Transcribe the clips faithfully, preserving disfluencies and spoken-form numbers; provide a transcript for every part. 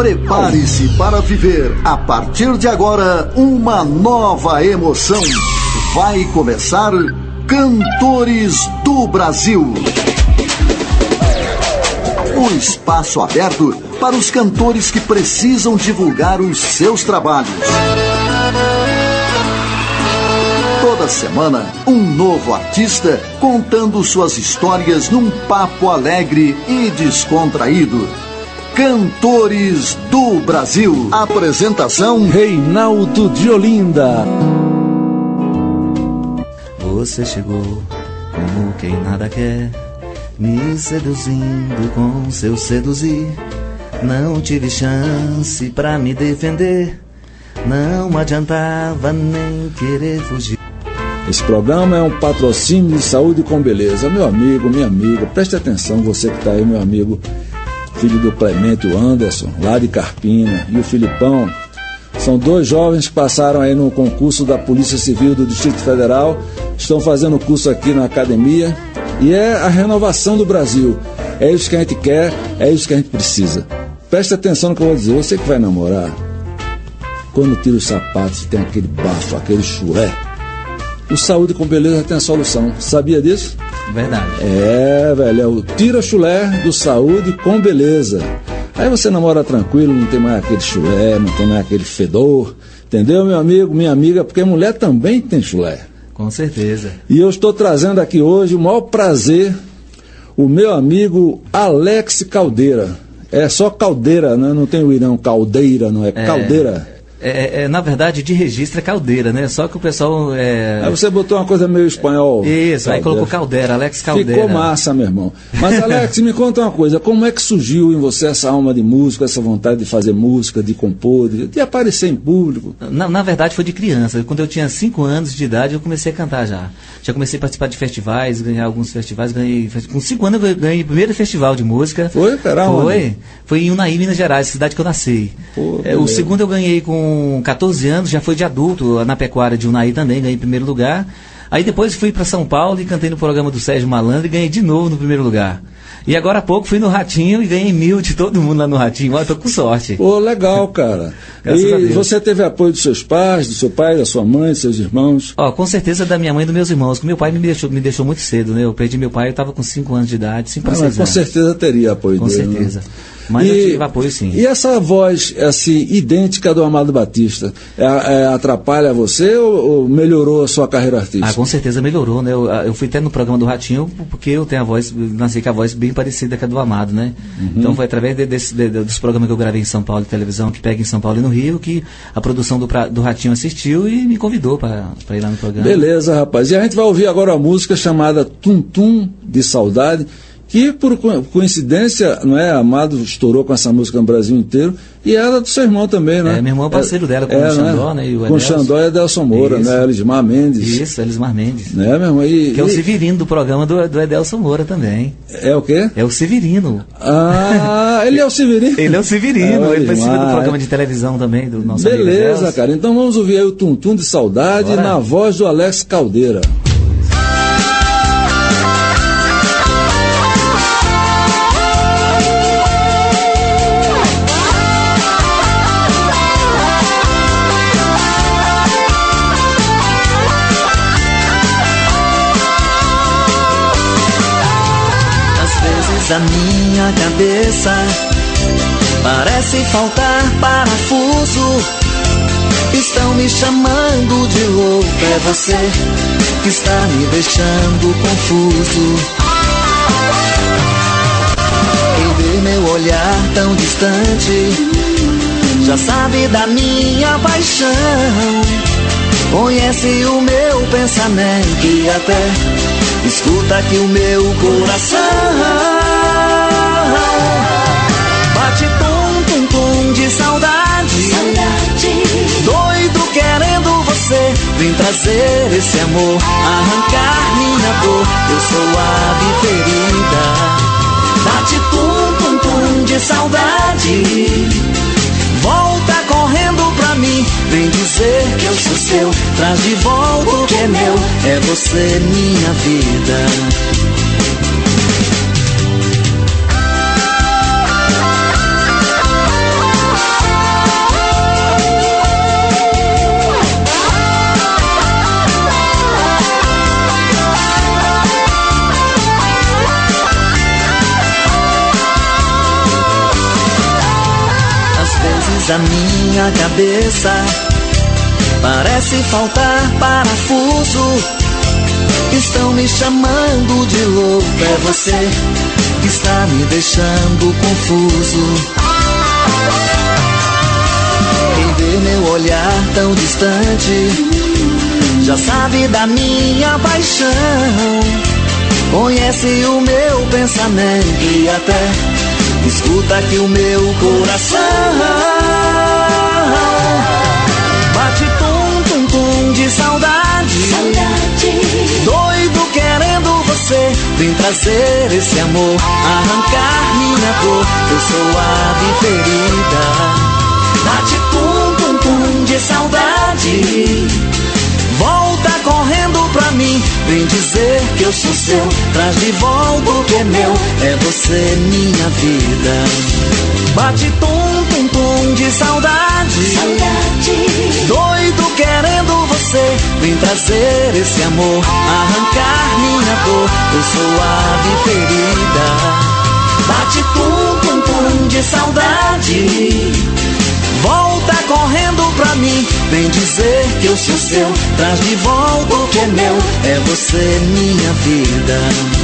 Prepare-se para viver, a partir de agora, uma nova emoção. Vai começar Cantores do Brasil. Um espaço aberto para os cantores que precisam divulgar os seus trabalhos. Toda semana, um novo artista contando suas histórias num papo alegre e descontraído. Cantores do Brasil. Apresentação: Reinaldo de Olinda. Você chegou como quem nada quer, me seduzindo com seu seduzir. Não tive chance pra me defender, não adiantava nem querer fugir. Esse programa é um patrocínio de Saúde com Beleza. Meu amigo, minha amiga, preste atenção, você que tá aí, meu amigo, filho do Clemente, o Anderson, lá de Carpina, e o Filipão. São dois jovens que passaram aí no concurso da Polícia Civil do Distrito Federal, estão fazendo curso aqui na academia, e é a renovação do Brasil. É isso que a gente quer, é isso que a gente precisa. Preste atenção no que eu vou dizer. Você que vai namorar, quando tira os sapatos, tem aquele bafo, aquele chulé, o Saúde com Beleza tem a solução. Sabia disso? Verdade. É, velho, é o tira chulé do Saúde com Beleza. Aí você namora tranquilo, não tem mais aquele chulé, não tem mais aquele fedor. Entendeu, meu amigo, minha amiga? Porque mulher também tem chulé. Com certeza. E eu estou trazendo aqui hoje o maior prazer, o meu amigo Alex Caldeira. É só Caldeira, né? Não tem o irão, Caldeira, não é, é... Caldeira. É, é, na verdade, de registro é Caldeira, né? Só que o pessoal... É... Aí você botou uma coisa meio espanhol. Isso, Caldeira. Aí colocou Caldeira, Alex Caldeira. Ficou massa, meu irmão. Mas, Alex, me conta uma coisa. Como é que surgiu em você essa alma de música, essa vontade de fazer música, de compor, de, de aparecer em público? Na, na verdade, foi de criança. Quando eu tinha cinco anos de idade, eu comecei a cantar já. Já comecei a participar de festivais, ganhar alguns festivais. Ganhei, com cinco anos eu ganhei o primeiro festival de música. Foi? Pera, Foi. Onde? Foi em Unai, Minas Gerais, cidade que eu nasci. Pô, é, o segundo eu ganhei com catorze anos, já foi de adulto, na pecuária de Unai também, ganhei em primeiro lugar. Aí depois fui para São Paulo e cantei no programa do Sérgio Malandro e ganhei de novo no primeiro lugar. E agora há pouco fui no Ratinho e ganhei mil de todo mundo lá no Ratinho. Olha, tô com sorte. Pô, legal, cara. E você teve apoio dos seus pais, do seu pai, da sua mãe, dos seus irmãos? Ó, com certeza da minha mãe e dos meus irmãos. Meu pai me deixou, me deixou muito cedo, né? Eu perdi meu pai, eu estava com cinco anos de idade, cinco para seis anos. Com certeza teria apoio com dele. Com certeza. Né? Mas e, eu tive apoio, sim. E essa voz, assim, idêntica do Amado Batista, é, é, atrapalha você ou, ou melhorou a sua carreira artística? Ah, com certeza melhorou, né? Eu, eu fui até no programa do Ratinho porque eu tenho a voz, nasci com a voz bem parecida com a do Amado, né? Uhum. Então foi através de, desse, de, dos programas que eu gravei em São Paulo de televisão, que pega em São Paulo e no Rio, que a produção do, do Ratinho assistiu e me convidou para ir lá no programa. Beleza, rapaz. E a gente vai ouvir agora uma música chamada Tum Tum de Saudade, que por coincidência, não é, Amado estourou com essa música no Brasil inteiro, e era do seu irmão também, né? É, meu irmão é parceiro é, dela, com é, o Xandó, né? né? E o com o Xandó e Edelson Moura, Isso. né? Elismar Mendes. Isso, Elismar Mendes. Né, meu irmão? E, que é o e... Severino do programa do, do Edelson Moura também. É o quê? É o Severino. Ah, ele é o Severino? Ele é o Severino, é, ele participa do programa de televisão também, do nosso amigo Beleza, cara. Então vamos ouvir aí o Tum Tum de Saudade Bora. Na voz do Alex Caldeira. A minha cabeça parece faltar parafuso. Estão me chamando de louco. É você que está me deixando confuso. Quem vê meu olhar tão distante já sabe da minha paixão. Conhece o meu pensamento e até escuta aqui o meu coração. Bate tum, tum, tum de saudade, saudade. Doido querendo você. Vem trazer esse amor, arrancar minha dor. Eu sou a ave ferida. Bate tum, tum, tum de saudade. Volta correndo pra mim. Vem dizer que eu sou seu. Traz de volta o que é meu. É você, minha vida. Mas a minha cabeça parece faltar parafuso. Estão me chamando de louco. É você que está me deixando confuso. Quem vê meu olhar tão distante já sabe da minha paixão, conhece o meu pensamento e até escuta aqui o meu coração. Bate tum tum tum de saudade, saudade. Doido querendo você, vem trazer esse amor, arrancar minha dor. Eu sou a ave ferida. Bate tum tum tum de saudade, volta correndo pra mim, vem dizer que eu sou seu. Traz de volta o que é meu, é você minha vida. Bate tum tum tum de saudade, saudade. Doido querendo você, vem trazer esse amor, arrancar minha dor. Eu sou a ave ferida. Bate tum tum tum de saudade, volta correndo pra mim, vem dizer que eu sou seu. Traz de volta o que é meu, é você minha vida.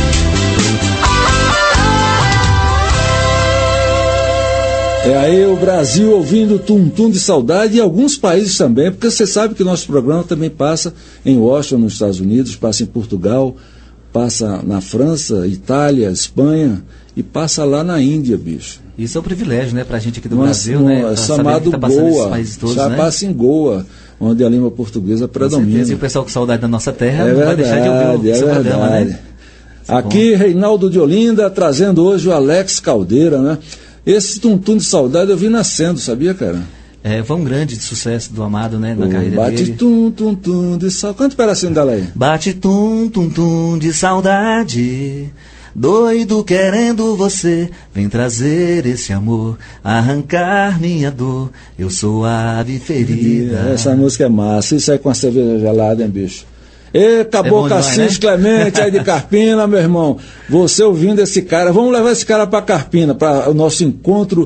É aí o Brasil ouvindo Tum Tum de Saudade, e alguns países também, porque você sabe que nosso programa também passa em Washington, nos Estados Unidos, passa em Portugal, passa na França, Itália, Espanha e passa lá na Índia, bicho. Isso é um privilégio, né, pra gente aqui do Mas, Brasil, no, né? É chamado tá Goa, todos, já né? passa em Goa, onde a língua portuguesa predomina. E o pessoal com saudade da nossa terra é não verdade, vai deixar de ouvir o é seu verdade. programa, né? Aqui, Reinaldo de Olinda, trazendo hoje o Alex Caldeira, né? Esse Tum Tum de Saudade eu vi nascendo, sabia, cara? É, foi um grande sucesso do Amado, né, na o carreira bate dele. Bate tum, tum, tum de saudade. Canta um pedacinho dela aí. Bate tum, tum, tum de saudade, doido querendo você, vem trazer esse amor, arrancar minha dor. Eu sou a ave ferida. Essa música é massa. Isso aí com a cerveja gelada, hein, bicho? E acabou é Cassis, né? Clemente, aí de Carpina, meu irmão. Você ouvindo esse cara, vamos levar esse cara para Carpina, para o nosso encontro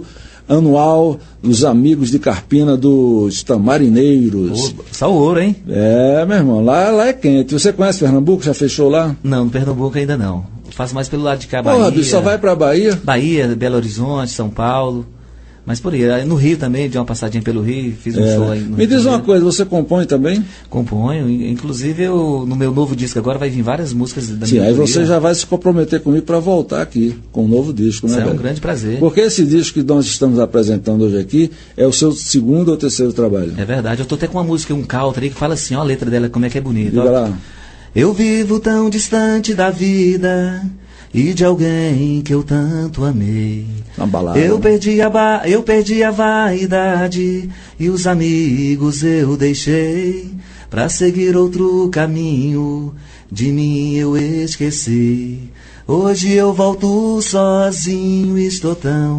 anual dos amigos de Carpina, dos Tamarineiros. Só o ouro, hein? É, meu irmão, lá, lá é quente. Você conhece Pernambuco? Já fechou lá? Não, Pernambuco ainda não. Eu faço mais pelo lado de cá, Porra, Bahia. bicho, só vai pra Bahia? Bahia, Belo Horizonte, São Paulo. Mas por aí, no Rio também, de uma passadinha pelo Rio, fiz um é, show aí no Me diz uma coisa, você compõe também? Componho, inclusive eu, no meu novo disco agora vai vir várias músicas da Sim, minha aí autoria. você já vai se comprometer comigo para voltar aqui com um novo disco, né? Isso é um velho? grande prazer. Porque esse disco que nós estamos apresentando hoje aqui é o seu segundo ou terceiro trabalho. É verdade, eu tô até com uma música, um country aí que fala assim, ó a letra dela, como é que é bonita. Diga lá. Eu vivo tão distante da vida e de alguém que eu tanto amei. Uma balada, eu, né? perdi a ba... eu perdi a vaidade e os amigos eu deixei pra seguir outro caminho. De mim eu esqueci. Hoje eu volto sozinho, estou tão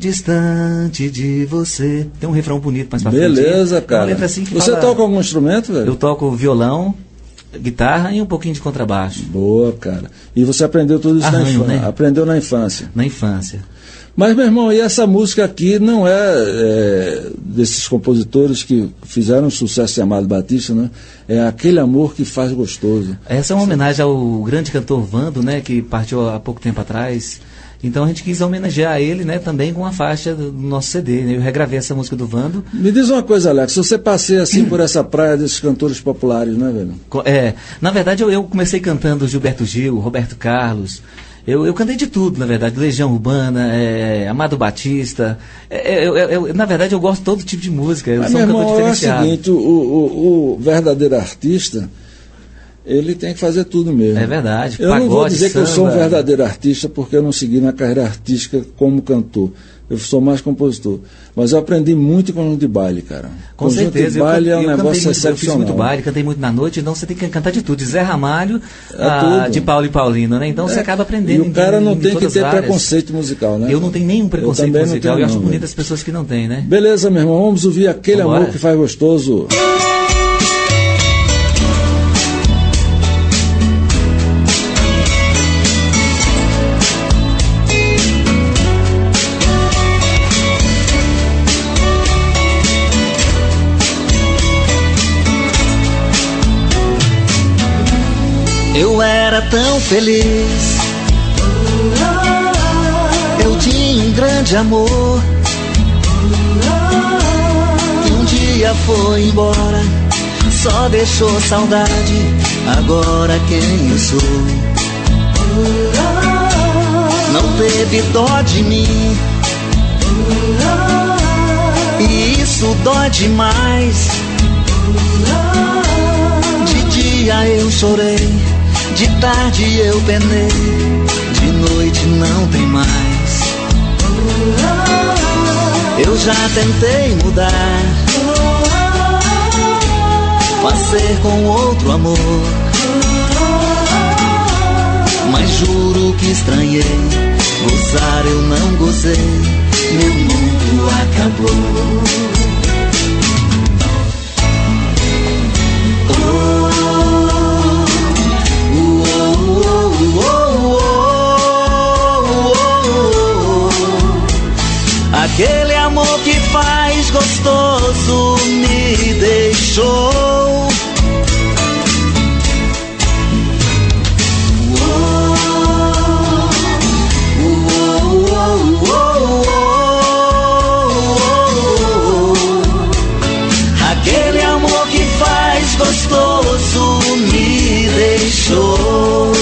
distante de você. Tem um refrão bonito mais pra frente. Beleza, cara. Uma letra assim que você fala... toca algum instrumento, velho? Eu toco violão, guitarra e um pouquinho de contrabaixo. Boa, cara. E você aprendeu tudo isso Arranho, na infância? né? Aprendeu na infância? Na infância. Mas, meu irmão, e essa música aqui não é, é desses compositores que fizeram um sucesso chamado Batista, né? É Aquele Amor que Faz Gostoso. Essa é uma homenagem ao grande cantor Vando, né? Que partiu há pouco tempo atrás. Então a gente quis homenagear ele, né? Também com a faixa do nosso C D, né? Eu regravei essa música do Vando. Me diz uma coisa, Alex. Você passeia assim por essa praia desses cantores populares, né, velho? É, na verdade eu, eu comecei cantando Gilberto Gil, Roberto Carlos. Eu, eu cantei de tudo, na verdade, Legião Urbana, é, Amado Batista. É, eu, eu, na verdade, eu gosto de todo tipo de música. Eu Mas, sou meu um cantor irmão, é o diferenciado. seguinte, o, o, o verdadeiro artista, ele tem que fazer tudo mesmo. É verdade. Eu Pagode, não vou dizer que eu sou um samba. verdadeiro artista porque eu não segui na carreira artística como cantor. Eu sou mais compositor. Mas eu aprendi muito em conjunto de baile, cara. Com conjunto certeza. de baile eu, é um eu negócio muito, excepcional. Eu fiz muito baile, cantei muito na noite, então você tem que cantar de tudo. De Zé Ramalho É a, tudo. de Paulo e Paulino, né? Então É. você acaba aprendendo. E o cara em, não em tem que todas ter as áreas. preconceito musical, né? Eu não tenho nenhum preconceito também não musical. tenho, Eu acho não, bonito velho. as pessoas que não têm, né? Beleza, meu irmão. Vamos ouvir Aquele Vambora. Amor que Faz Gostoso. tão feliz. Eu tinha um grande amor e um dia foi embora, só deixou saudade. Agora quem eu sou? Não teve dó de mim, e isso dói demais. De dia eu chorei, de tarde eu penei, de noite não tem mais. Eu já tentei mudar, fazer com outro amor, mas juro que estranhei, gozar eu não gozei, meu mundo acabou. Aquele amor que faz gostoso me deixou. Aquele amor que faz gostoso me deixou.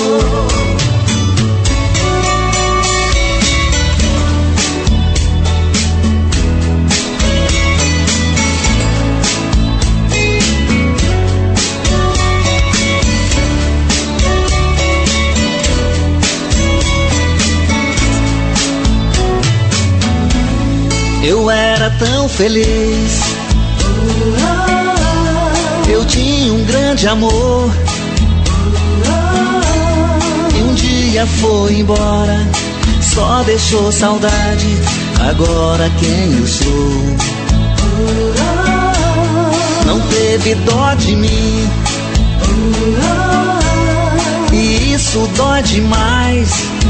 Eu era tão feliz, eu tinha um grande amor, e um dia foi embora, só deixou saudade. Agora quem eu sou? Não teve dó de mim, e isso dói demais.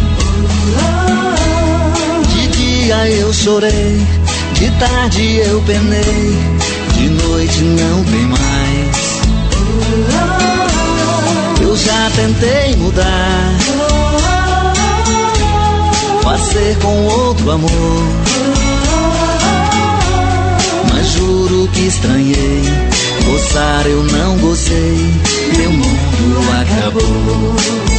De dia eu chorei, de tarde eu penei, de noite não tem mais. Eu já tentei mudar, fazer com outro amor, mas juro que estranhei, gozar eu não gozei, meu mundo acabou.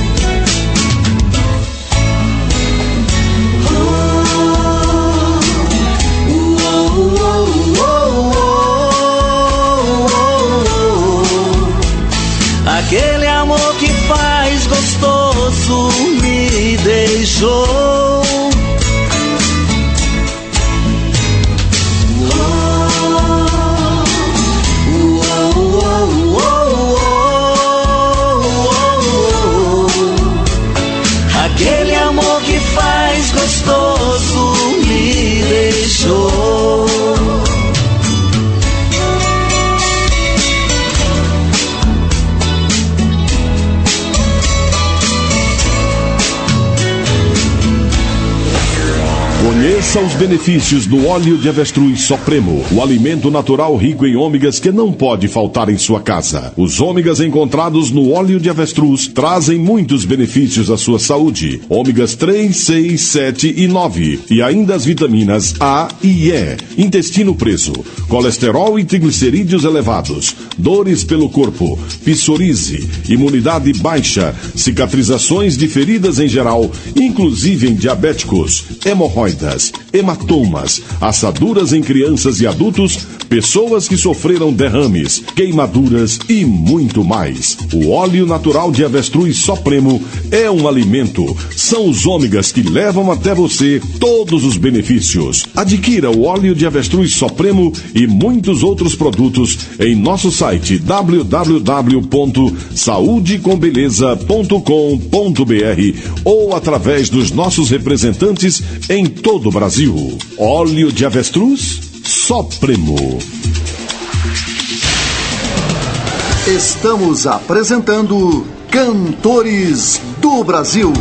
Aquele amor que faz gostoso me deixou. Aquele amor que faz gostoso me deixou. Conheça os benefícios do óleo de avestruz Supremo, o alimento natural rico em ômegas que não pode faltar em sua casa. Os ômegas encontrados no óleo de avestruz trazem muitos benefícios à sua saúde. Ômegas três, seis, sete e nove. E ainda as vitaminas A e E. Intestino preso, colesterol e triglicerídeos elevados, dores pelo corpo, psoríase, imunidade baixa, cicatrizações de feridas em geral, inclusive em diabéticos, hemorroidas, hematomas, assaduras em crianças e adultos, pessoas que sofreram derrames, queimaduras e muito mais. O óleo natural de avestruz Supremo é um alimento. São os ômegas que levam até você todos os benefícios. Adquira o óleo de avestruz Supremo e muitos outros produtos em nosso site w w w ponto saúde com beleza ponto com ponto b r ou através dos nossos representantes em todo o Brasil. Óleo de avestruz Supremo. Estamos apresentando Cantores do Brasil.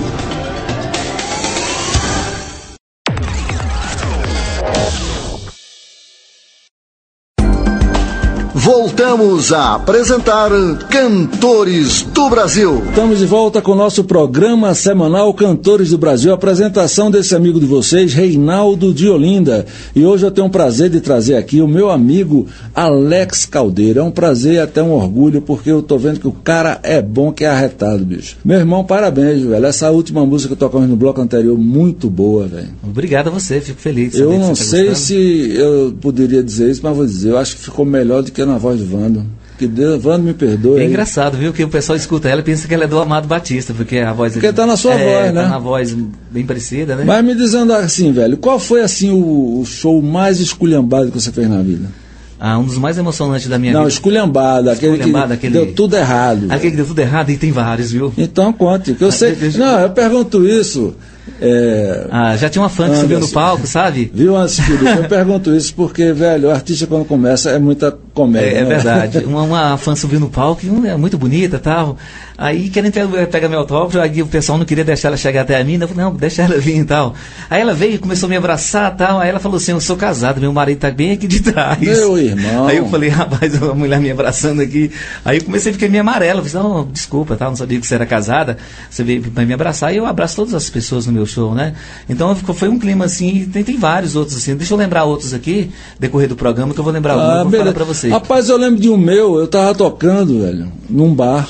voltamos a apresentar Cantores do Brasil. Estamos de volta com o nosso programa semanal Cantores do Brasil. A apresentação desse amigo de vocês, Reinaldo de Olinda. E hoje eu tenho o prazer de trazer aqui o meu amigo Alex Caldeira. É um prazer e até um orgulho, porque eu tô vendo que o cara é bom que é arretado, bicho. Meu irmão, parabéns, velho. Essa última música que tocamos no bloco anterior, muito boa, velho. Obrigado a você, fico feliz. Eu não sei tá se eu poderia dizer isso, mas vou dizer, eu acho que ficou melhor do que na voz do Vando. Que Deus, Vando me perdoe. É engraçado, viu, que o pessoal escuta ela e pensa que ela é do Amado Batista, porque a voz... Porque tá na sua é, voz, né? Tá na voz bem parecida, né? Mas me dizendo assim, velho, qual foi assim o, o show mais esculhambado que você fez na vida? Ah, um dos mais emocionantes da minha não, vida. Não, esculhambado, aquele esculhambado, que aquele... deu tudo errado. Aquele que deu tudo errado, e tem vários, viu? Então conte, que eu sei... Não, eu pergunto isso... É... Ah, já tinha uma fã que subiu no palco, sabe? Viu, antes, Felipe? Eu pergunto isso porque, velho, o artista quando começa é muita comédia. É, é né? verdade. Uma, uma fã subiu no palco, é muito bonita e tal. Aí querendo pegar meu autógrafo, aí o pessoal não queria deixar ela chegar até a mim. Eu falei, não, deixa ela vir e tal. Aí ela veio e começou a me abraçar e tal. Aí ela falou assim, eu sou casado, meu marido tá bem aqui de trás. Meu irmão. Aí eu falei, rapaz, a mulher me abraçando aqui. Aí eu comecei a ficar meio amarelo. Eu falei, não, desculpa, tá? Não sabia que você era casada. Você veio pra me abraçar. E eu abraço todas as pessoas no meu show, né? Então foi um clima assim, tem, tem vários outros assim. Deixa eu lembrar outros aqui, decorrer do programa, que eu vou lembrar alguns, ah, vou falar pra você. Rapaz, eu lembro de um meu, eu tava tocando, velho, num bar.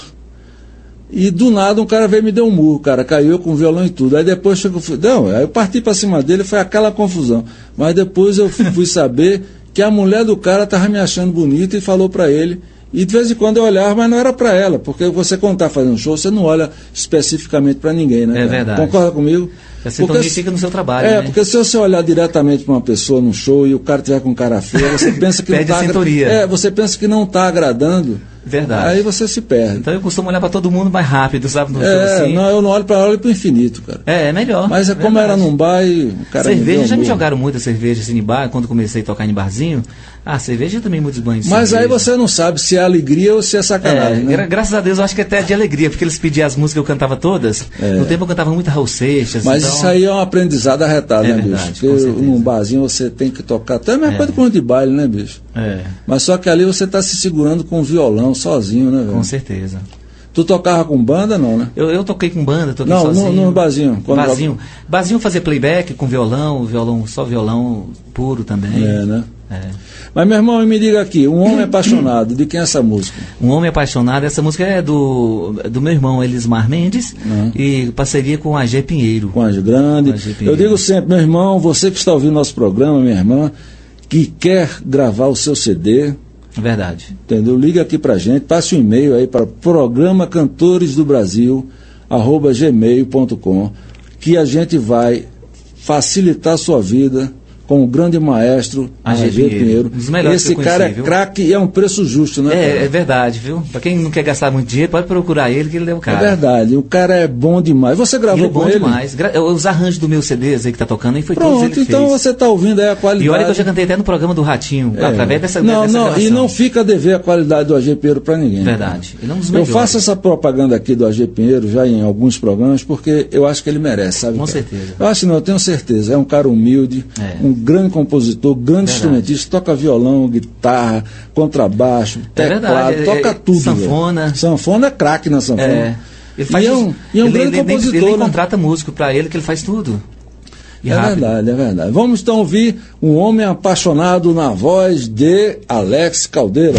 E do nada um cara veio e me deu um murro, cara, caiu com violão e tudo. Aí depois chegou, não, aí eu parti pra cima dele, foi aquela confusão. Mas depois eu fui, fui saber que a mulher do cara tava me achando bonita e falou pra ele. E de vez em quando eu olhava, mas não era pra ela, porque você quando tá fazendo show, você não olha especificamente pra ninguém, né? É cara? Concorda Concorda comigo? Você tonifica no seu trabalho, É, né? porque se você olhar diretamente para uma pessoa num show e o cara tiver com cara feia, você pensa que não perde tá a sintonia. É, você pensa que não está agradando. Verdade. Aí você se perde. Então eu costumo olhar para todo mundo mais rápido, sabe? No é, show, assim. não, eu não olho para ela, eu olho para o infinito, cara. É, é melhor. Mas é como verdade. Era num bar e o cara cerveja, me já me um jogaram muita cerveja assim em bar, quando comecei a tocar em barzinho. Ah, cerveja também muitos banhos. Mas cerveja. Aí você não sabe se é alegria ou se é sacanagem, é, né? gra graças a Deus eu acho que até de alegria, porque eles pediam as músicas que eu cantava todas. É. No tempo eu cantava muito Raul Seixas. Mas então... isso aí é um aprendizado arretado, é né, verdade, bicho? Porque num barzinho você tem que tocar, até a mesma é. coisa com de baile, né, bicho? É. Mas só que ali você está se segurando com o violão sozinho, né, velho? Com certeza. Tu tocava com banda, não, né? Eu, eu toquei com banda, toquei não, sozinho. Não, no barzinho. Quando barzinho. Barzinho fazia playback com violão, violão, só violão puro também. É, né? É. Mas, meu irmão, me diga aqui, Um Homem Apaixonado, de quem é essa música? Um Homem Apaixonado, essa música é do, do meu irmão Elismar Mendes, uhum. e parceria com a G Pinheiro. Com a G Grande. Com a G Pinheiro. Eu digo sempre, meu irmão, você que está ouvindo nosso programa, minha irmã, que quer gravar o seu C D... Verdade. Entendeu? Liga aqui pra gente, passe um e-mail aí para programa cantores do brasil arroba gmail ponto com, que a gente vai facilitar a sua vida com o grande maestro A G Pinheiro. Esse cara é craque e é um preço justo, né? É, é verdade, viu? Para quem não quer gastar muito dinheiro, pode procurar ele, que ele é o cara. É verdade, o cara é bom demais. Você gravou ele é bom com ele? demais. Os arranjos do meu C Ds aí que tá tocando aí foi Pronto, todos ele então fez. Você tá ouvindo aí a qualidade. E olha que eu já cantei até no programa do Ratinho, é. através dessa, não, dessa não, gravação. E não fica a dever a qualidade do A G Pinheiro para ninguém. Verdade. Ele é um dos eu melhores. faço essa propaganda aqui do A G Pinheiro já em alguns programas, porque eu acho que ele merece, sabe? Com cara? certeza. Eu acho não, eu tenho certeza. É um cara humilde, é. um grande compositor, grande verdade. Instrumentista, toca violão, guitarra, contrabaixo, teclado, é toca é, tudo. Sanfona. Velho. Sanfona é craque na sanfona. É. Ele faz e é um, e é um ele, grande ele, compositor. Ele, ele né? contrata músico para ele, que ele faz tudo. E é rápido. verdade, é verdade. Vamos então ouvir Um Homem Apaixonado na voz de Alex Caldeira.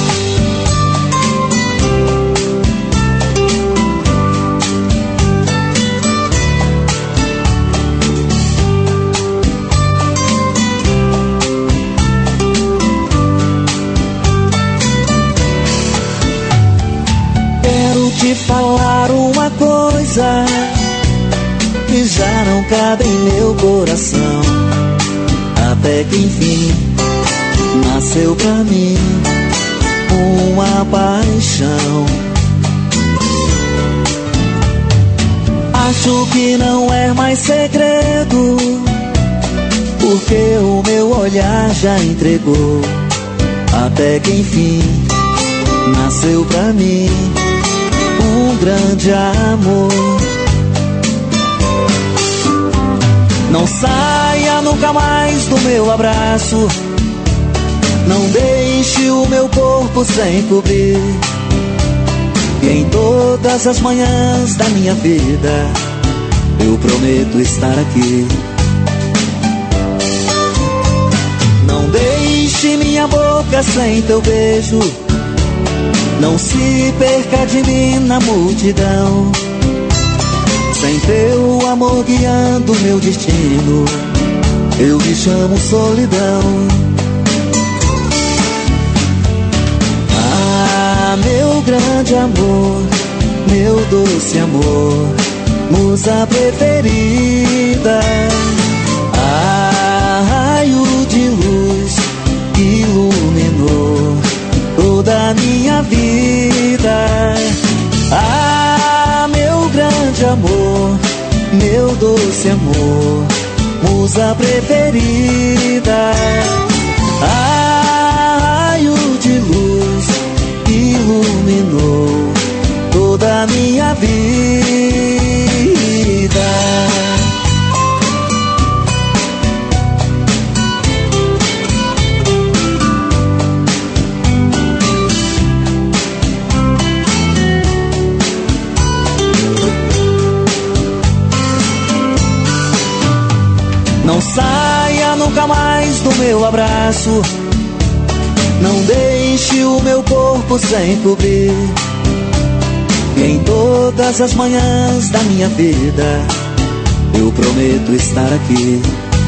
Te falar uma coisa que já não cabe em meu coração, até que enfim nasceu pra mim uma paixão. Acho que não é mais segredo, porque o meu olhar já entregou, até que enfim nasceu pra mim um grande amor. Não saia nunca mais do meu abraço, Não deixe o meu corpo sem cobrir, e em todas as manhãs da minha vida eu prometo estar aqui. Não deixe minha boca sem teu beijo, não se perca de mim na multidão. Sem teu amor guiando meu destino, eu me chamo solidão. Ah, meu grande amor, meu doce amor, musa preferida. Ah, raio de luz que iluminou toda a minha vida. Ah, meu grande amor, meu doce amor, musa preferida. Ah, raio de luz que iluminou toda a minha vida. Não saia nunca mais do meu abraço, não deixe o meu corpo sem cobrir, e em todas as manhãs da minha vida eu prometo estar aqui.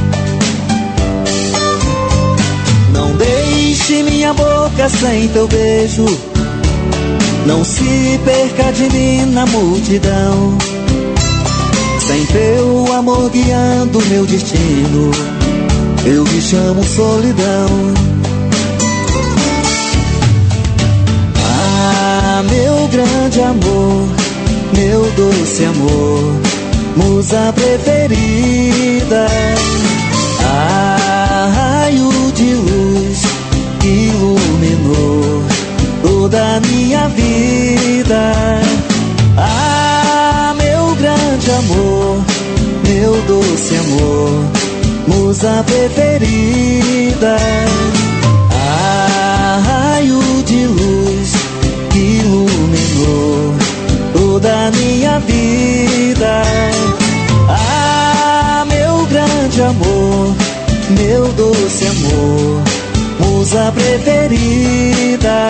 Não deixe minha boca sem teu beijo, não se perca de mim na multidão. Sem teu amor guiando meu destino, eu me chamo solidão. Ah, meu grande amor, meu doce amor, musa preferida. Ah, raio de luz que iluminou toda a minha vida. Ah, meu grande amor, meu doce amor, musa preferida. Ah, raio de luz que iluminou toda a minha vida. Ah, meu grande amor, meu doce amor, musa preferida.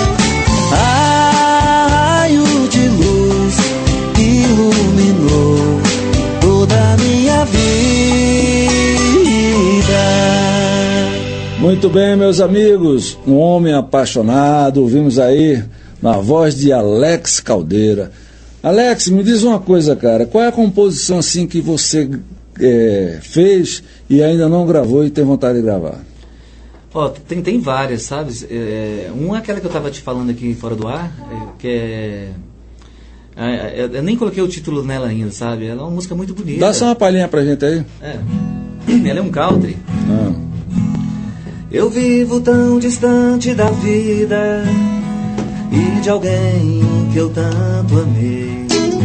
Ah, raio de luz que iluminou toda a minha vida. Muito bem, meus amigos, um homem apaixonado, ouvimos aí na voz de Alex Caldeira. Alex, me diz uma coisa, cara, qual é a composição assim que você é, fez e ainda não gravou e tem vontade de gravar? Ó, tem, tem várias, sabe? É, uma é aquela que eu estava te falando aqui fora do ar, é, que é... é... Eu nem coloquei o título nela ainda, sabe? Ela é uma música muito bonita. Dá só uma palhinha pra gente aí. É. Ela é um country. Ah. Eu vivo tão distante da vida e de alguém que eu tanto amei.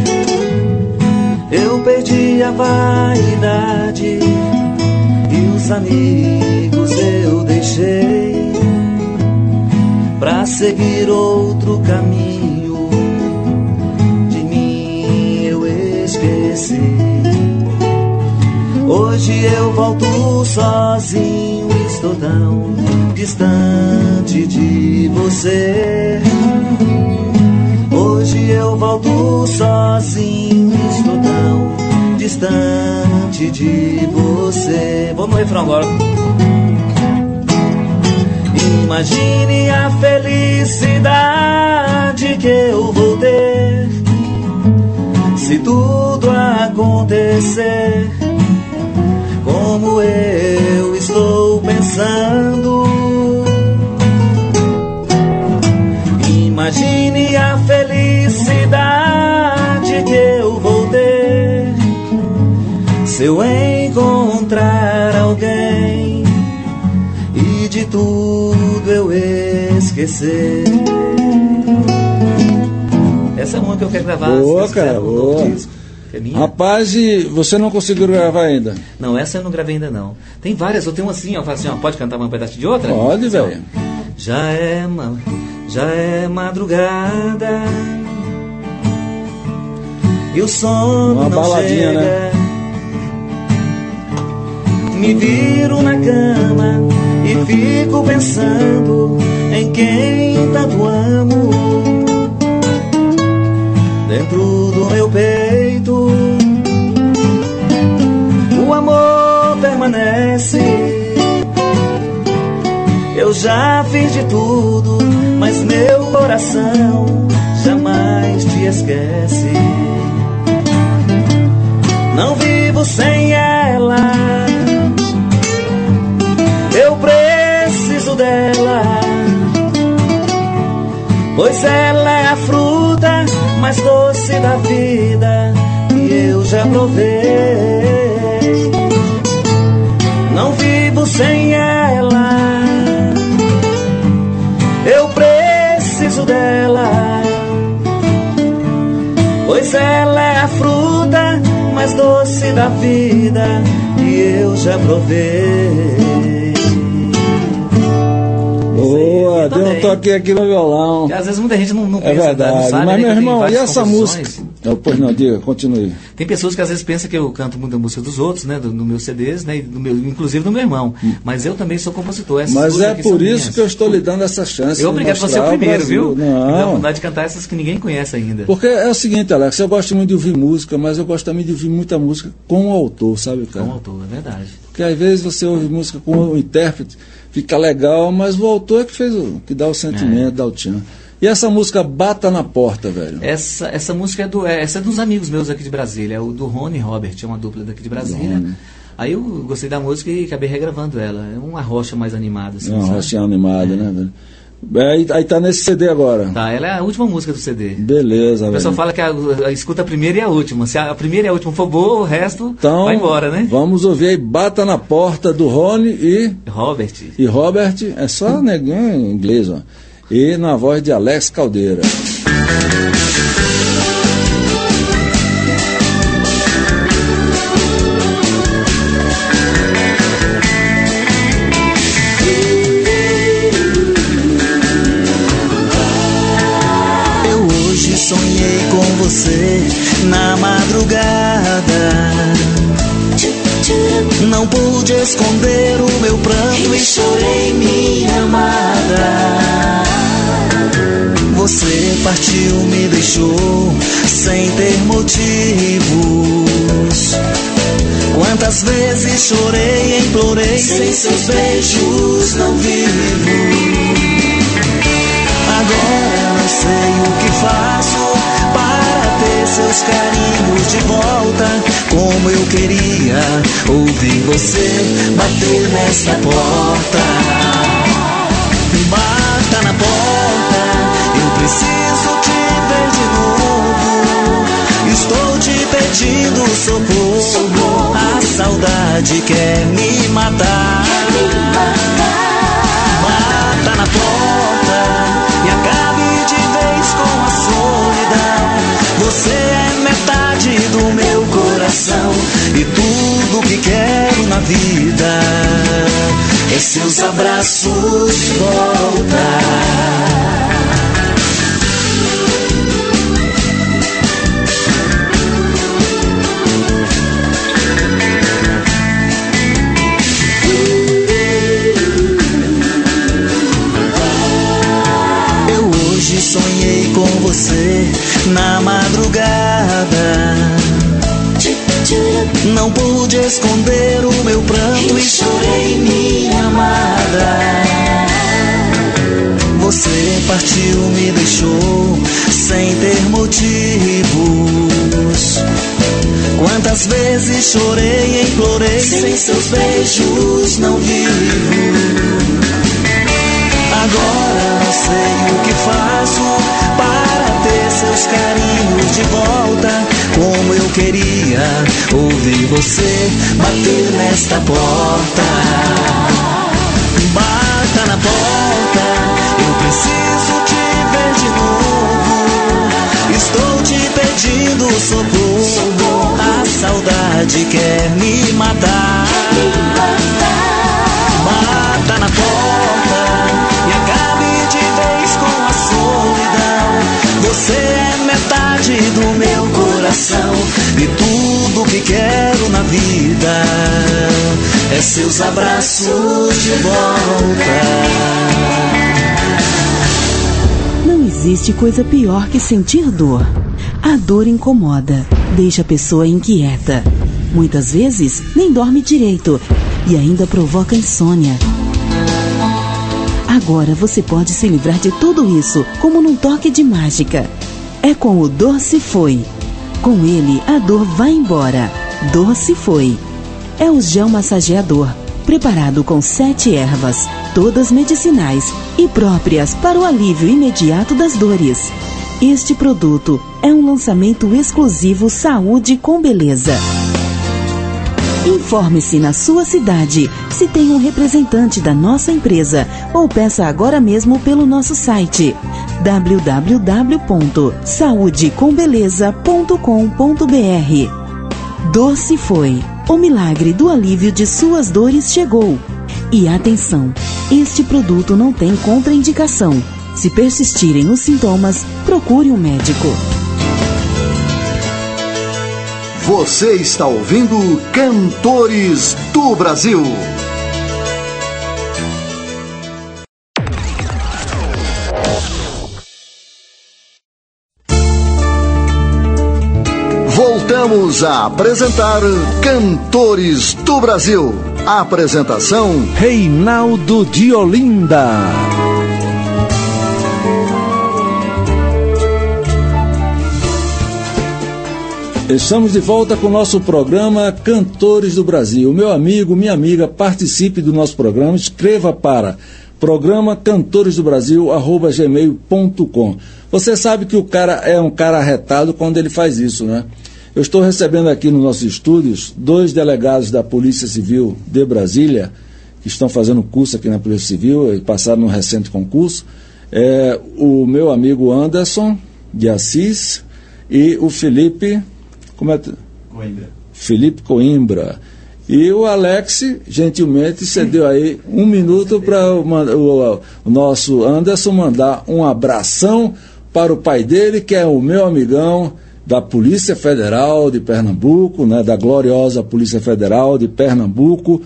Eu perdi a vaidade e os amigos eu deixei pra seguir outro caminho. De mim eu esqueci. Hoje eu volto sozinho, estou tão distante de você. Hoje eu volto sozinho, estou tão distante de você. Vamos no refrão agora. Imagine a felicidade que eu vou ter se tudo acontecer como eu estou pensando. Imagine a felicidade que eu vou ter se eu encontrar alguém e de tudo eu esquecer. Essa é uma que eu quero gravar. Boa, cara, boa. É minha. Rapaz, e você não conseguiu gravar ainda? Não, essa eu não gravei ainda não. Tem várias, eu tenho assim, ó, falo assim, ó, pode cantar um pedaço de outra? Pode, assim, velho. Já é, ma- já é madrugada e o sono Uma não baladinha, chega, né? Me viro na cama e fico pensando em quem tanto amo. Dentro do meu peito o amor permanece. Eu já fiz de tudo, mas meu coração jamais te esquece. Não vivo sem ela, eu preciso dela, pois ela é a fruta mais doce da vida que eu já provei. Não vivo sem ela, eu preciso dela, pois ela é a fruta mais doce da vida que eu já provei. Boa, deu um toque aqui no violão. Porque às vezes muita gente não, não É pensa, verdade, não sabe, mas né, meu que tem irmão, e várias essa composições. música? Oh, pois não, diga, continue. Tem pessoas que às vezes pensam que eu canto muita música dos outros, né, do, no meus C Ds, né, e do meu, inclusive do meu irmão. Mas eu também sou compositor. Essas Mas duas é aqui por são isso minhas. que eu estou lhe dando essa chance. Eu de obrigado por ser mostrar o primeiro, Brasil. viu? Me dá Não. vontade de cantar essas que ninguém conhece ainda. Porque é o seguinte, Alex, eu gosto muito de ouvir música, mas eu gosto também de ouvir muita música com o autor, sabe, cara? Com o autor, é verdade. Porque às vezes você ouve música com o intérprete, fica legal, mas o autor é que fez o, que dá o sentimento, É. dá o tchan. E essa música Bata na Porta, velho? Essa, essa música é, do, é, essa é dos amigos meus aqui de Brasília, é o do Rony e Robert, é uma dupla daqui de Brasília. Rony. Aí eu gostei da música e acabei regravando ela. É uma rocha mais animada, assim, É uma sabe? rochinha animada, né, velho? É, Aí, aí tá nesse C D agora. Tá, ela é a última música do C D. Beleza, O velho. pessoal fala que a, a escuta a primeira e a última. Se a, a primeira e a última for boa, o resto Então, vai embora, né? vamos ouvir aí Bata na Porta do Rony e, Robert. e Robert, é só neguinho em inglês, ó. E na voz de Alex Caldeira. Eu hoje sonhei com você na madrugada. Não pude esconder o meu pranto e chorei, minha amada. Você partiu, me deixou sem ter motivos. Quantas vezes chorei, implorei, sem seus beijos não vivo. Agora não sei o que faço para ter seus carinhos de volta. Como eu queria ouvir você bater nessa porta. Bata na porta, eu preciso te ver de novo. Estou te pedindo socorro, a saudade quer me matar. Bata na porta e acabe de vez com a solidão. Você é metade do meu coração e tudo que quero na vida é seus abraços de volta. Sonhei com você na madrugada. Não pude esconder o meu pranto e chorei, minha amada. Você partiu, me deixou sem ter motivos. Quantas vezes chorei, implorei, sem seus beijos não vivo. Agora não sei o que faço para ter seus carinhos de volta. Como eu queria ouvir você bater nesta porta. Bata na porta, eu preciso te ver de novo. Estou te pedindo socorro, saudade quer me matar. Bata na porta e acabe de vez com a solidão. Você é metade do meu coração e tudo que quero na vida é seus abraços de volta. Não existe coisa pior que sentir dor. A dor incomoda, deixa a pessoa inquieta. Muitas vezes nem dorme direito e ainda provoca insônia. Agora você pode se livrar de tudo isso, como num toque de mágica. É com o Dor Se Foi. Com ele, a dor vai embora. Dor Se Foi. É o gel massageador, preparado com sete ervas, todas medicinais e próprias para o alívio imediato das dores. Este produto é um lançamento exclusivo Saúde com Beleza. Informe-se na sua cidade se tem um representante da nossa empresa ou peça agora mesmo pelo nosso site w w w ponto saúde com beleza ponto com ponto b r. Dor Se Foi. O milagre do alívio de suas dores chegou. E atenção, este produto não tem contraindicação. Se persistirem os sintomas, procure um médico. Você está ouvindo Cantores do Brasil. Voltamos a apresentar Cantores do Brasil. Apresentação: Reinaldo de Olinda. Estamos de volta com o nosso programa Cantores do Brasil. Meu amigo, minha amiga, participe do nosso programa, escreva para programa cantores do brasil arroba gmail ponto com. Você sabe que o cara é um cara arretado quando ele faz isso, né? Eu estou recebendo aqui nos nossos estúdios dois delegados da Polícia Civil de Brasília, que estão fazendo curso aqui na Polícia Civil, e passaram num recente concurso. É, o meu amigo Anderson de Assis e o Felipe... Como é? Coimbra. Felipe Coimbra. E o Alex, gentilmente, cedeu aí um minuto para o, o, o nosso Anderson mandar um abração para o pai dele, que é o meu amigão da Polícia Federal de Pernambuco, né, da gloriosa Polícia Federal de Pernambuco,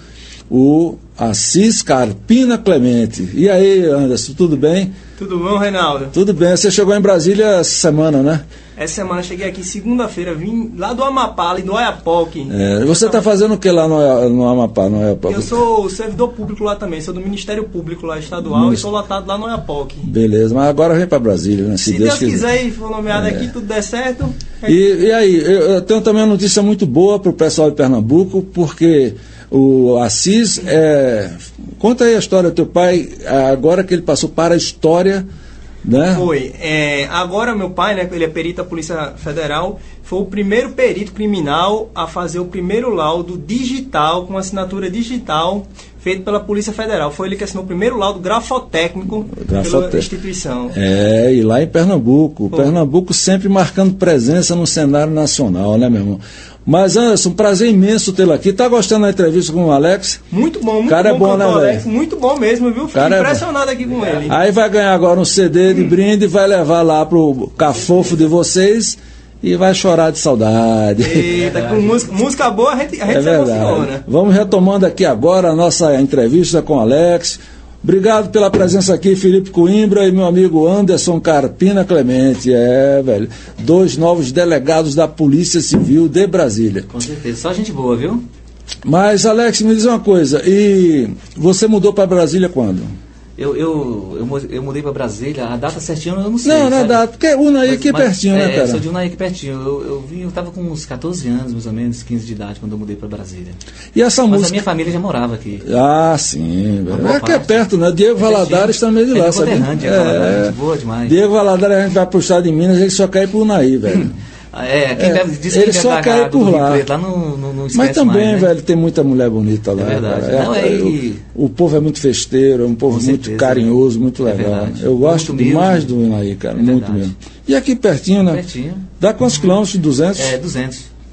o Assis Carpina Clemente. E aí, Anderson, tudo bem? Tudo bom, Reinaldo? Tudo bem. Você chegou em Brasília essa semana, né? Essa semana eu cheguei aqui segunda-feira, vim lá do Amapá, ali do Oiapoque. É, você está fazendo o que lá no, no Amapá? No Oiapoque? Eu sou servidor público lá também, sou do Ministério Público lá estadual Ministério. E sou lotado lá no Oiapoque. Beleza, mas agora vem para Brasília, né? Se, Se Deus, Deus quiser. quiser e for nomeado é. aqui, tudo der certo. É. E, e aí, eu, eu tenho também uma notícia muito boa para o pessoal de Pernambuco, porque o Assis, é... conta aí a história do teu pai, agora que ele passou para a história... Né? Foi. É, agora meu pai, né, ele é perito da Polícia Federal, foi o primeiro perito criminal a fazer o primeiro laudo digital, com assinatura digital, feito pela Polícia Federal. Foi ele que assinou o primeiro laudo grafotécnico Grafote... pela instituição. É, e lá em Pernambuco. Foi. Pernambuco sempre marcando presença no cenário nacional, né, meu irmão? Mas, Anderson, um prazer imenso tê-lo aqui. Tá gostando da entrevista com o Alex? Muito bom, muito cara bom. É bom, né, Alex? Muito bom mesmo, viu? Fiquei cara impressionado é aqui com ele. Aí vai ganhar agora um C D de brinde, vai levar lá pro cafofo de vocês e vai chorar de saudade. Eita, com música, música boa a gente, a gente é se emociona. Vamos retomando aqui agora a nossa entrevista com o Alex. Obrigado pela presença aqui, Felipe Coimbra e meu amigo Anderson Carpina Clemente. É, velho. Dois novos delegados da Polícia Civil de Brasília. Com certeza. Só gente boa, viu? Mas, Alex, me diz uma coisa. E você mudou para Brasília quando? Eu, eu, eu, eu mudei para Brasília, a data certinha eu não sei. Não, não é data, porque Unaí aqui é pertinho, é, né, cara? Eu sou de Unaí aqui pertinho. Eu, eu, vim, eu tava com uns catorze anos, mais ou menos, quinze de idade, quando eu mudei para Brasília. E essa Mas música? a minha família já morava aqui. Ah, sim. É que é perto, né? Diego é Valadares também de lá, é sabe? É, é boa demais. Diego Valadares, a gente vai pro estado de Minas, ele só cai pro Unaí, velho. É, quem é, deve, diz ele que só cai por lá. Preto, lá não, não, não Mas também, mais, né? velho, tem muita mulher bonita lá. É verdade. É, não, é, é, o, o povo é muito festeiro, é um povo Com muito certeza, carinhoso, muito é legal. Verdade. Eu gosto muito demais mesmo. do Unaí, cara, É muito verdade. mesmo. E aqui pertinho, né? Pertinho. Dá quantos quilômetros? duzentos? É, duzentos.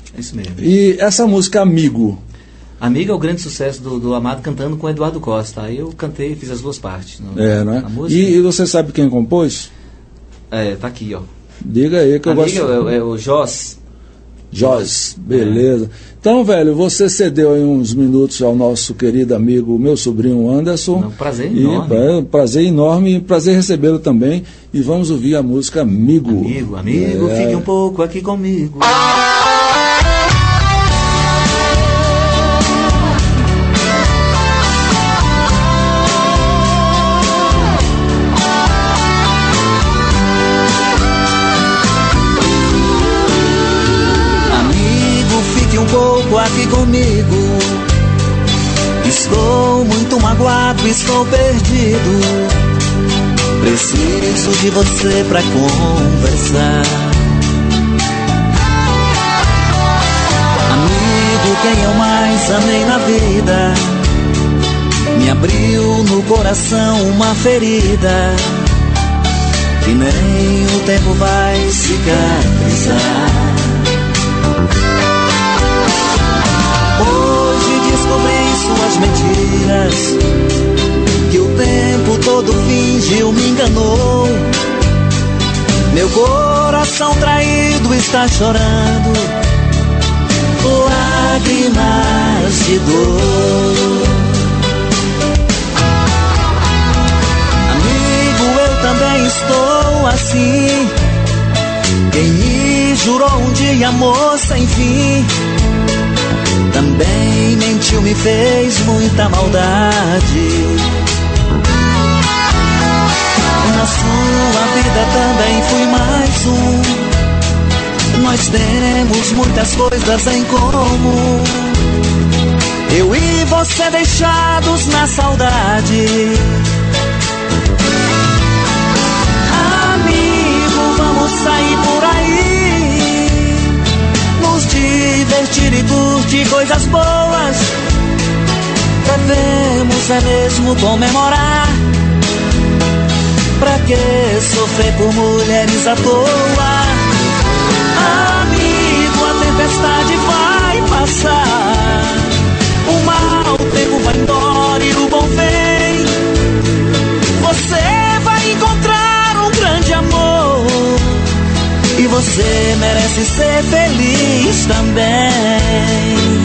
É isso mesmo. E essa música Amigo? Amigo é o grande sucesso do, do Amado cantando com Eduardo Costa. Aí eu cantei e fiz as duas partes. No, é, né? Na música. E, e você sabe quem compôs? É, tá aqui, ó. Diga aí que eu Amigo gosto. é, é o Joss. Joss, beleza. É. Então, velho, você cedeu aí uns minutos ao nosso querido amigo, meu sobrinho Anderson. Não, prazer e, enorme. É, prazer enorme, prazer recebê-lo também. E vamos ouvir a música Amigo. Amigo, amigo, é. Fique um pouco aqui comigo. Aqui comigo, estou muito magoado, estou perdido. Preciso de você pra conversar. Amigo, quem eu mais amei na vida, me abriu no coração uma ferida que nem o tempo vai cicatrizar. Descobri suas mentiras, que o tempo todo fingiu, me enganou. Meu coração traído está chorando lágrimas de dor. Amigo, eu também estou assim. Quem me jurou um dia amor sem fim, também mentiu, me fez muita maldade. Na sua vida também fui mais um. Nós temos muitas coisas em comum. Eu e você deixados na saudade. Amigo, vamos sair por aí, nos divertir e curtir coisas boas. Devemos é mesmo comemorar. Pra que sofrer por mulheres à toa? Amigo, a tempestade vai passar, o mau tempo vai embora e o bom vem. Você vai encontrar um grande amor, e você merece ser feliz também.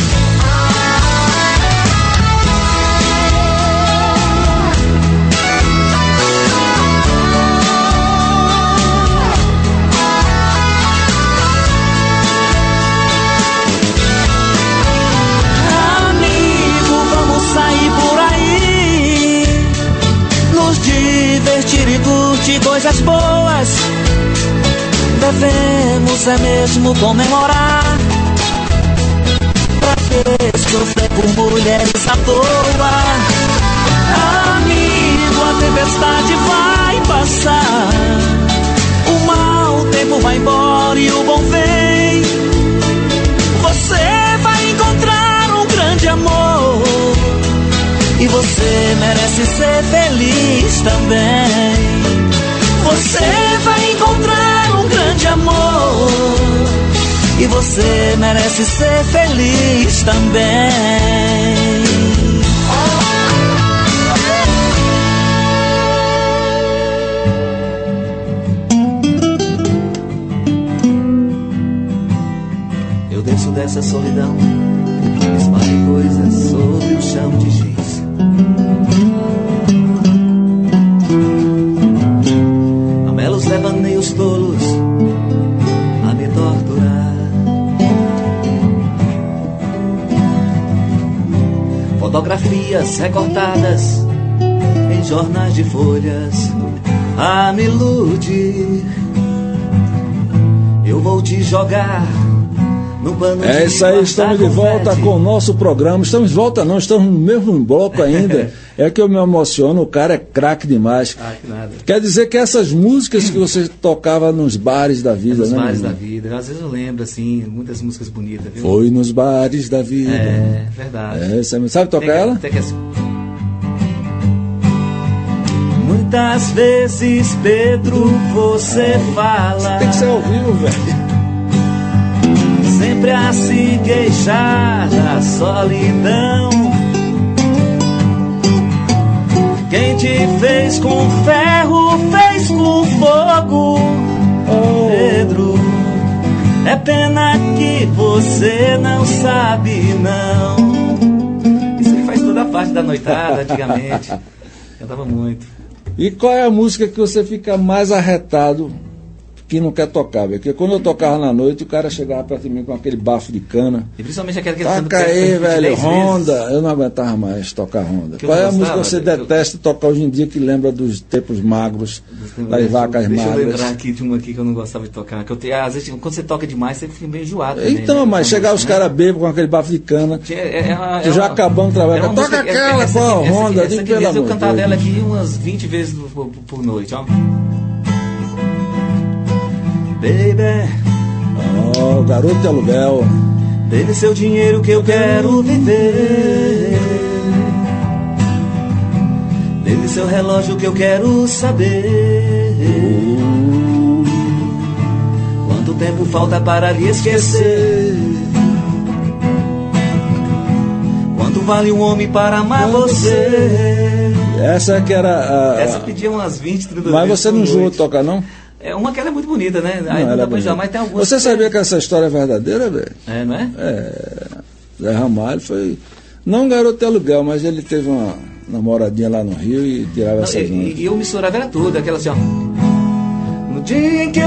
Divertir e curtir coisas boas. Devemos é mesmo comemorar. Pra que sofrer por mulheres à toa? Amigo, a tempestade vai passar, o mau tempo vai embora e o bom vem. Você vai encontrar um grande amor, e você merece ser feliz também. Você vai encontrar um grande amor, e você merece ser feliz também. Eu desço dessa solidão, espalhei coisas sobre o chão de giz. Amelos devaneios tolos a me torturar. Fotografias recortadas em jornais de folhas a me iludir. Eu vou te jogar. É isso aí, estamos de volta com o nosso programa. Estamos de volta não, estamos no mesmo bloco ainda. É que eu me emociono, o cara é craque demais. Ah, que nada. Quer dizer que essas músicas que você tocava nos bares da vida, nos né? Nos bares da vida. Às vezes eu lembro, assim, muitas músicas bonitas, viu? Foi nos bares da vida. É, verdade. É, você sabe tocar tem que, ela? Tem que... Muitas vezes, Pedro, você ah, fala. Tem que ser ao vivo, velho. sempre a se queixar da solidão. Quem te fez com ferro, fez com fogo, Pedro. É pena que você não sabe, não. Isso aí faz toda a parte da noitada, antigamente. Cantava muito. E qual é a música que você fica mais arretado que não quer tocar, velho? Porque quando eu tocava na noite, o cara chegava perto de mim com aquele bafo de cana. E principalmente aquela que ele Toca aí, velho, Honda. Eu não aguentava mais tocar Honda. Qual é a música que você detesta tocar hoje em dia, que lembra dos tempos magros, das vacas Deixa magras? Deixa eu lembrar aqui de uma aqui que eu não gostava de tocar. Que eu te, às vezes, quando você toca demais, você fica meio enjoado. Também, então, né? mas chegar os caras bêbados com aquele bafo de cana, É, é, é uma, que é já uma, acabamos de trabalhar. é uma Toca música, aquela, essa, qual essa, Honda? Essa, essa aqui mesmo, eu cantava ela aqui umas vinte vezes por, por, por noite, ó. Baby, oh, garoto de aluguel. dê-me seu dinheiro que eu quero viver. Dê-me seu relógio que eu quero saber. Quanto tempo falta para lhe esquecer? Quanto vale um homem para amar você? Essa que era a... Essa pedia umas vinte, trinta vezes. Mas você não jogou tocar, não? É uma que ela é muito bonita, né? Aí não, não dá pra enjoar, mas tem algumas. Você sabia que essa história é verdadeira, velho? É, não é? É. Zé Ramalho foi. Não garoto de aluguel, mas ele teve uma namoradinha lá no Rio e tirava Não, essas e, e eu misturava era tudo, aquela assim, ó. No dia em que